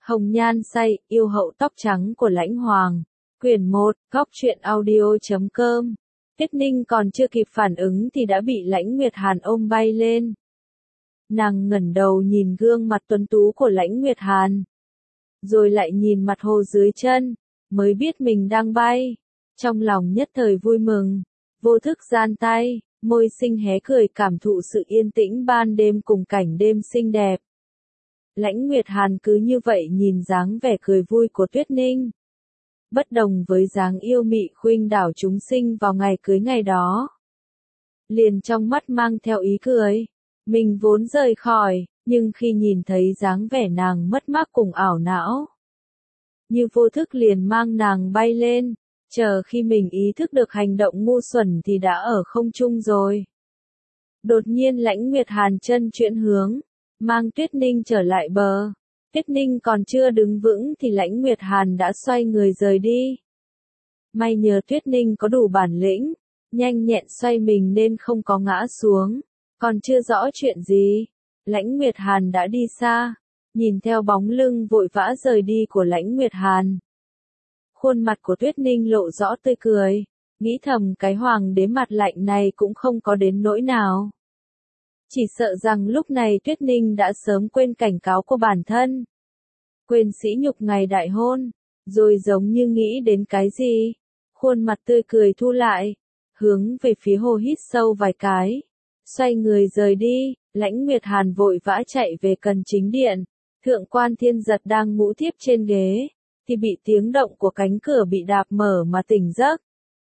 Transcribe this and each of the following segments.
Hồng nhan say, yêu hậu tóc trắng của Lãnh Hoàng. Quyển 1, góc truyện audio.com. Tuyết Ninh còn chưa kịp phản ứng thì đã bị Lãnh Nguyệt Hàn ôm bay lên. Nàng ngẩng đầu nhìn gương mặt tuấn tú của Lãnh Nguyệt Hàn. Rồi lại nhìn mặt hồ dưới chân, mới biết mình đang bay. Trong lòng nhất thời vui mừng, vô thức giang tay, môi xinh hé cười cảm thụ sự yên tĩnh ban đêm cùng cảnh đêm xinh đẹp. Lãnh Nguyệt Hàn cứ như vậy nhìn dáng vẻ cười vui của Tuyết Ninh. Bất đồng với dáng yêu mị khuynh đảo chúng sinh vào ngày cưới ngày đó. Liền trong mắt mang theo ý cười. Mình vốn rời khỏi, nhưng khi nhìn thấy dáng vẻ nàng mất mát cùng ảo não, như vô thức liền mang nàng bay lên, chờ khi mình ý thức được hành động ngu xuẩn thì đã ở không trung rồi. Đột nhiên Lãnh Nguyệt Hàn chân chuyển hướng, mang Tuyết Ninh trở lại bờ. Tuyết Ninh còn chưa đứng vững thì Lãnh Nguyệt Hàn đã xoay người rời đi. May nhờ Tuyết Ninh có đủ bản lĩnh, nhanh nhẹn xoay mình nên không có ngã xuống. Còn chưa rõ chuyện gì, Lãnh Nguyệt Hàn đã đi xa, nhìn theo bóng lưng vội vã rời đi của Lãnh Nguyệt Hàn. Khuôn mặt của Tuyết Ninh lộ rõ tươi cười, nghĩ thầm cái hoàng đế mặt lạnh này cũng không có đến nỗi nào. Chỉ sợ rằng lúc này Tuyết Ninh đã sớm quên cảnh cáo của bản thân. Quên sỉ nhục ngày đại hôn, rồi giống như nghĩ đến cái gì. Khuôn mặt tươi cười thu lại, hướng về phía hồ hít sâu vài cái. Xoay người rời đi, Lãnh Nguyệt Hàn vội vã chạy về cần chính điện. Thượng quan Thiên Giật đang ngủ thiếp trên ghế, thì bị tiếng động của cánh cửa bị đạp mở mà tỉnh giấc.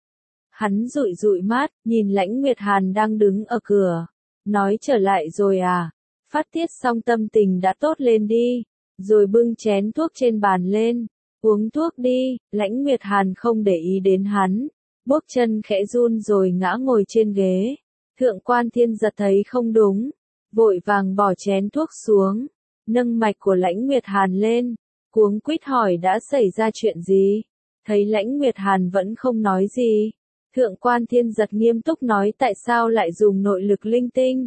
Hắn dụi dụi mắt, nhìn Lãnh Nguyệt Hàn đang đứng ở cửa. Nói trở lại rồi à, phát tiết xong tâm tình đã tốt lên đi, rồi bưng chén thuốc trên bàn lên, uống thuốc đi. Lãnh Nguyệt Hàn không để ý đến hắn, bước chân khẽ run rồi ngã ngồi trên ghế. Thượng quan Thiên Giật thấy không đúng, vội vàng bỏ chén thuốc xuống, nâng mạch của Lãnh Nguyệt Hàn lên, cuống quýt hỏi đã xảy ra chuyện gì. Thấy Lãnh Nguyệt Hàn vẫn không nói gì, Thượng quan Thiên Giật nghiêm túc nói tại sao lại dùng nội lực linh tinh,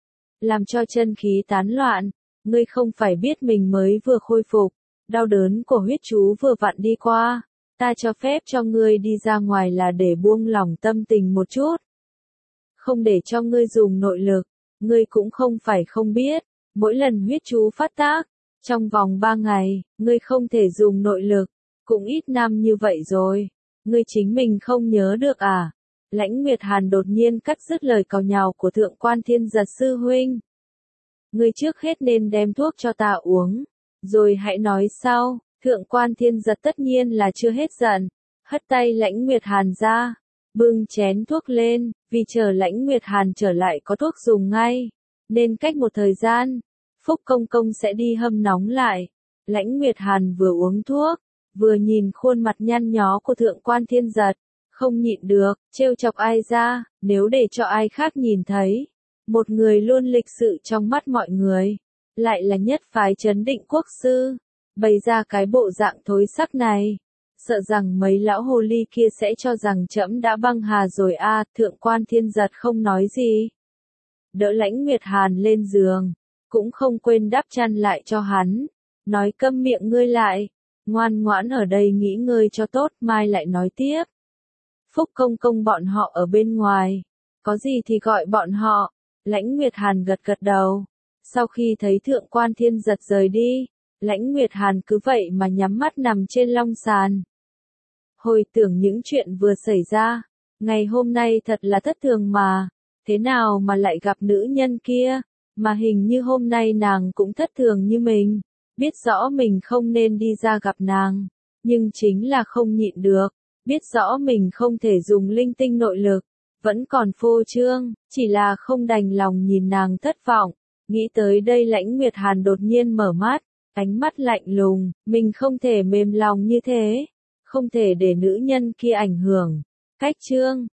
làm cho chân khí tán loạn. Ngươi không phải biết mình mới vừa khôi phục, đau đớn của huyết chú vừa vặn đi qua, ta cho phép cho ngươi đi ra ngoài là để buông lỏng tâm tình một chút. Không để cho ngươi dùng nội lực, ngươi cũng không phải không biết, mỗi lần huyết chú phát tác, trong vòng 3 ngày, ngươi không thể dùng nội lực, cũng ít năm như vậy rồi, ngươi chính mình không nhớ được à? Lãnh Nguyệt Hàn đột nhiên cắt dứt lời càu nhàu của Thượng quan Thiên Giật sư huynh. Ngươi trước hết nên đem thuốc cho ta uống, rồi hãy nói sau. Thượng quan Thiên Giật tất nhiên là chưa hết giận, hất tay Lãnh Nguyệt Hàn ra, bưng chén thuốc lên, vì chờ Lãnh Nguyệt Hàn trở lại có thuốc dùng ngay, nên cách một thời gian, Phúc Công Công sẽ đi hâm nóng lại. Lãnh Nguyệt Hàn vừa uống thuốc, vừa nhìn khuôn mặt nhăn nhó của Thượng quan Thiên Giật, không nhịn được, trêu chọc ai ra, nếu để cho ai khác nhìn thấy. Một người luôn lịch sự trong mắt mọi người, lại là nhất phái Trấn Định quốc sư, bày ra cái bộ dạng thối sắc này. Sợ rằng mấy lão hồ ly kia sẽ cho rằng trẫm đã băng hà rồi a. Thượng quan Thiên Giật không nói gì, đỡ Lãnh Nguyệt Hàn lên giường, cũng không quên đắp chăn lại cho hắn, nói câm miệng ngươi lại, ngoan ngoãn ở đây nghỉ ngơi cho tốt, mai lại nói tiếp. Phúc Công Công bọn họ ở bên ngoài, có gì thì gọi bọn họ. Lãnh Nguyệt Hàn gật gật đầu. Sau khi thấy Thượng quan Thiên Giật rời đi, Lãnh Nguyệt Hàn cứ vậy mà nhắm mắt nằm trên long sàn. Hồi tưởng những chuyện vừa xảy ra, ngày hôm nay thật là thất thường mà, thế nào mà lại gặp nữ nhân kia, mà hình như hôm nay nàng cũng thất thường như mình, biết rõ mình không nên đi ra gặp nàng, nhưng chính là không nhịn được, biết rõ mình không thể dùng linh tinh nội lực, vẫn còn phô trương, chỉ là không đành lòng nhìn nàng thất vọng. Nghĩ tới đây Lãnh Nguyệt Hàn đột nhiên mở mắt, ánh mắt lạnh lùng, mình không thể mềm lòng như thế, không thể để nữ nhân kia ảnh hưởng. Cách chương